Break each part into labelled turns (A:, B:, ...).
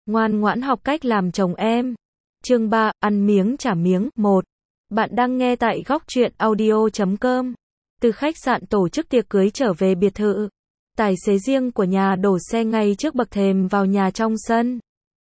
A: Ngoan ngoãn học cách làm chồng em. Chương 3, ăn miếng trả miếng. 1. Bạn đang nghe tại Góc Truyện Audio.com. Từ khách sạn tổ chức tiệc cưới trở về biệt thự. Tài xế riêng của nhà đổ xe ngay trước bậc thềm vào nhà trong sân.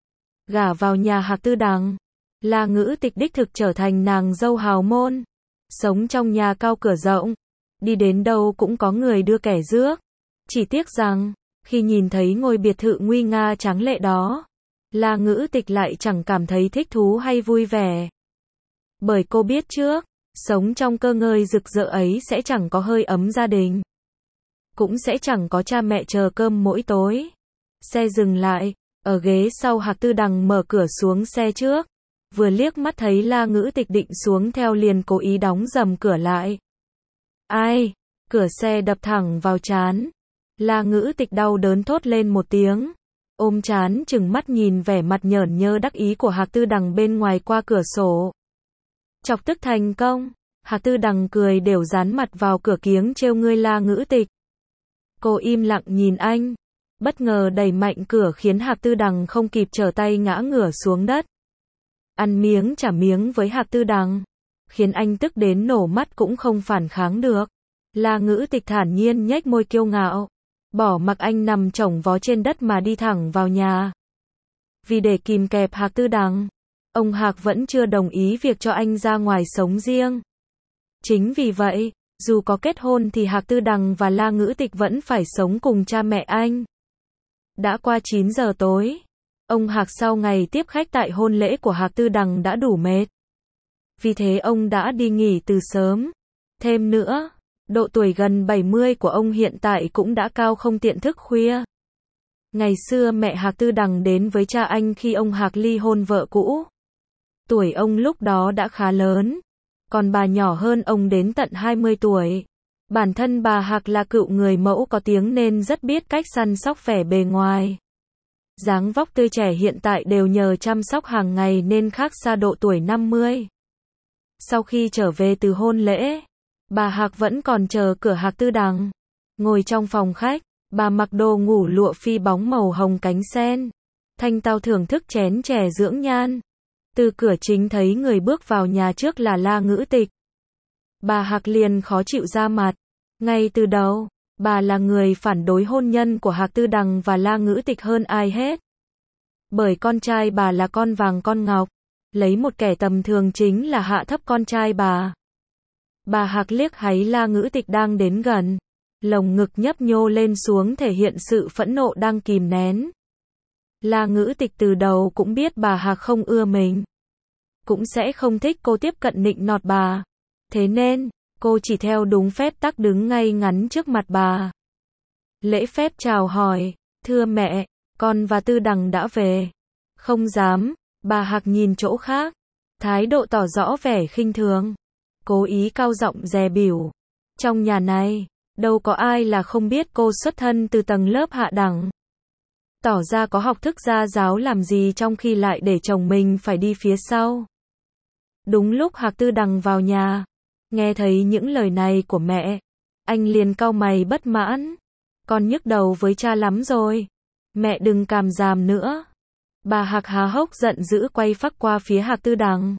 A: Gả vào nhà Hạc Tư Đằng. La Ngữ Tịch đích thực trở thành nàng dâu hào môn. Sống trong nhà cao cửa rộng. Đi đến đâu cũng có người đưa kẻ rước. Chỉ tiếc rằng, khi nhìn thấy ngôi biệt thự nguy nga tráng lệ đó, La Ngữ Tịch lại chẳng cảm thấy thích thú hay vui vẻ. Bởi cô biết trước, sống trong cơ ngơi rực rỡ ấy sẽ chẳng có hơi ấm gia đình. Cũng sẽ chẳng có cha mẹ chờ cơm mỗi tối. Xe dừng lại, ở ghế sau Hạc Tư Đằng mở cửa xuống xe trước. Vừa liếc mắt thấy La Ngữ Tịch định xuống theo liền cố ý đóng dầm cửa lại. Ai? Cửa xe đập thẳng vào trán. La Ngữ Tịch đau đớn thốt lên một tiếng. Ôm trán chừng mắt nhìn vẻ mặt nhởn nhơ đắc ý của Hạc Tư Đằng bên ngoài qua cửa sổ. Chọc tức thành công. Hạc Tư Đằng cười đều dán mặt vào cửa kiếng trêu ngươi La Ngữ Tịch. Cô im lặng nhìn anh. Bất ngờ đẩy mạnh cửa khiến Hạc Tư Đằng không kịp trở tay ngã ngửa xuống đất. Ăn miếng trả miếng với Hạc Tư Đằng, khiến anh tức đến nổ mắt cũng không phản kháng được. La Ngữ Tịch thản nhiên nhếch môi kiêu ngạo, bỏ mặc anh nằm chồng vó trên đất mà đi thẳng vào nhà. Vì để kìm kẹp Hạc Tư Đằng, ông Hạc vẫn chưa đồng ý việc cho anh ra ngoài sống riêng. Chính vì vậy, dù có kết hôn thì Hạc Tư Đằng và La Ngữ Tịch vẫn phải sống cùng cha mẹ anh. Đã qua 9 giờ tối, ông Hạc sau ngày tiếp khách tại hôn lễ của Hạc Tư Đằng đã đủ mệt. Vì thế ông đã đi nghỉ từ sớm. Thêm nữa, độ tuổi gần 70 của ông hiện tại cũng đã cao không tiện thức khuya. Ngày xưa mẹ Hạc Tư Đằng đến với cha anh khi ông Hạc ly hôn vợ cũ. Tuổi ông lúc đó đã khá lớn, còn bà nhỏ hơn ông đến tận 20 tuổi. Bản thân bà Hạc là cựu người mẫu có tiếng nên rất biết cách săn sóc vẻ bề ngoài. Dáng vóc tươi trẻ hiện tại đều nhờ chăm sóc hàng ngày nên khác xa độ tuổi 50. Sau khi trở về từ hôn lễ, bà Hạc vẫn còn chờ cửa Hạc Tư Đằng. Ngồi trong phòng khách, bà mặc đồ ngủ lụa phi bóng màu hồng cánh sen. Thanh tao thưởng thức chén chè dưỡng nhan. Từ cửa chính thấy người bước vào nhà trước là La Ngữ Tịch. Bà Hạc liền khó chịu ra mặt. Ngay từ đầu, bà là người phản đối hôn nhân của Hạc Tư Đằng và La Ngữ Tịch hơn ai hết. Bởi con trai bà là con vàng con ngọc, lấy một kẻ tầm thường chính là hạ thấp con trai bà. Bà Hạc liếc thấy La Ngữ Tịch đang đến gần, lồng ngực nhấp nhô lên xuống thể hiện sự phẫn nộ đang kìm nén. La Ngữ Tịch từ đầu cũng biết bà Hạc không ưa mình, cũng sẽ không thích cô tiếp cận nịnh nọt bà. Thế nên, cô chỉ theo đúng phép tắc đứng ngay ngắn trước mặt bà. Lễ phép chào hỏi, thưa mẹ, con và Tư Đằng đã về. Không dám, bà Hạc nhìn chỗ khác, thái độ tỏ rõ vẻ khinh thường, cố ý cao giọng dè bỉu. Trong nhà này, đâu có ai là không biết cô xuất thân từ tầng lớp hạ đẳng. Tỏ ra có học thức gia giáo làm gì trong khi lại để chồng mình phải đi phía sau. Đúng lúc Hạc Tư Đằng vào nhà, nghe thấy những lời này của mẹ, anh liền cau mày bất mãn. Con nhức đầu với cha lắm rồi. Mẹ đừng càm ràm nữa. Bà Hạc há hốc giận dữ quay phác qua phía Hạc Tư Đằng.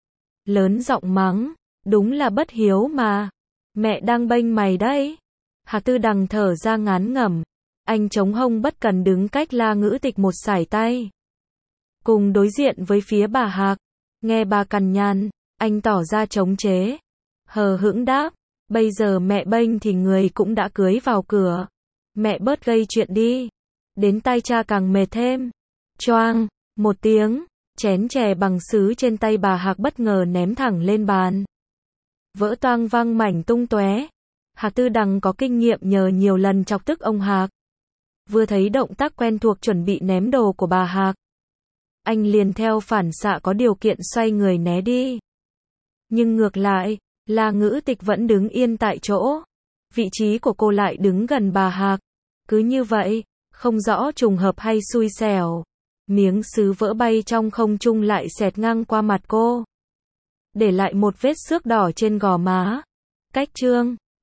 A: Lớn giọng mắng, đúng là bất hiếu mà. Mẹ đang bênh mày đấy. Hạc Tư Đằng thở ra ngán ngẩm. Anh chống hông bất cần đứng cách La Ngữ Tịch một sải tay. Cùng đối diện với phía bà Hạc. Nghe bà cằn nhằn, anh tỏ ra chống chế. Hờ hững đáp, bây giờ mẹ bênh thì người cũng đã cưới vào cửa. Mẹ bớt gây chuyện đi. Đến tai cha càng mệt thêm. Choang, một tiếng, chén chè bằng sứ trên tay bà Hạc bất ngờ ném thẳng lên bàn. Vỡ toang văng mảnh tung tóe. Hạc Tư Đằng có kinh nghiệm nhờ nhiều lần chọc tức ông Hạc. Vừa thấy động tác quen thuộc chuẩn bị ném đồ của bà Hạc, anh liền theo phản xạ có điều kiện xoay người né đi. Nhưng ngược lại, La Ngữ Tịch vẫn đứng yên tại chỗ. Vị trí của cô lại đứng gần bà Hạc. Cứ như vậy, không rõ trùng hợp hay xui xẻo, miếng sứ vỡ bay trong không trung lại xẹt ngang qua mặt cô, để lại một vết xước đỏ trên gò má. Cách chương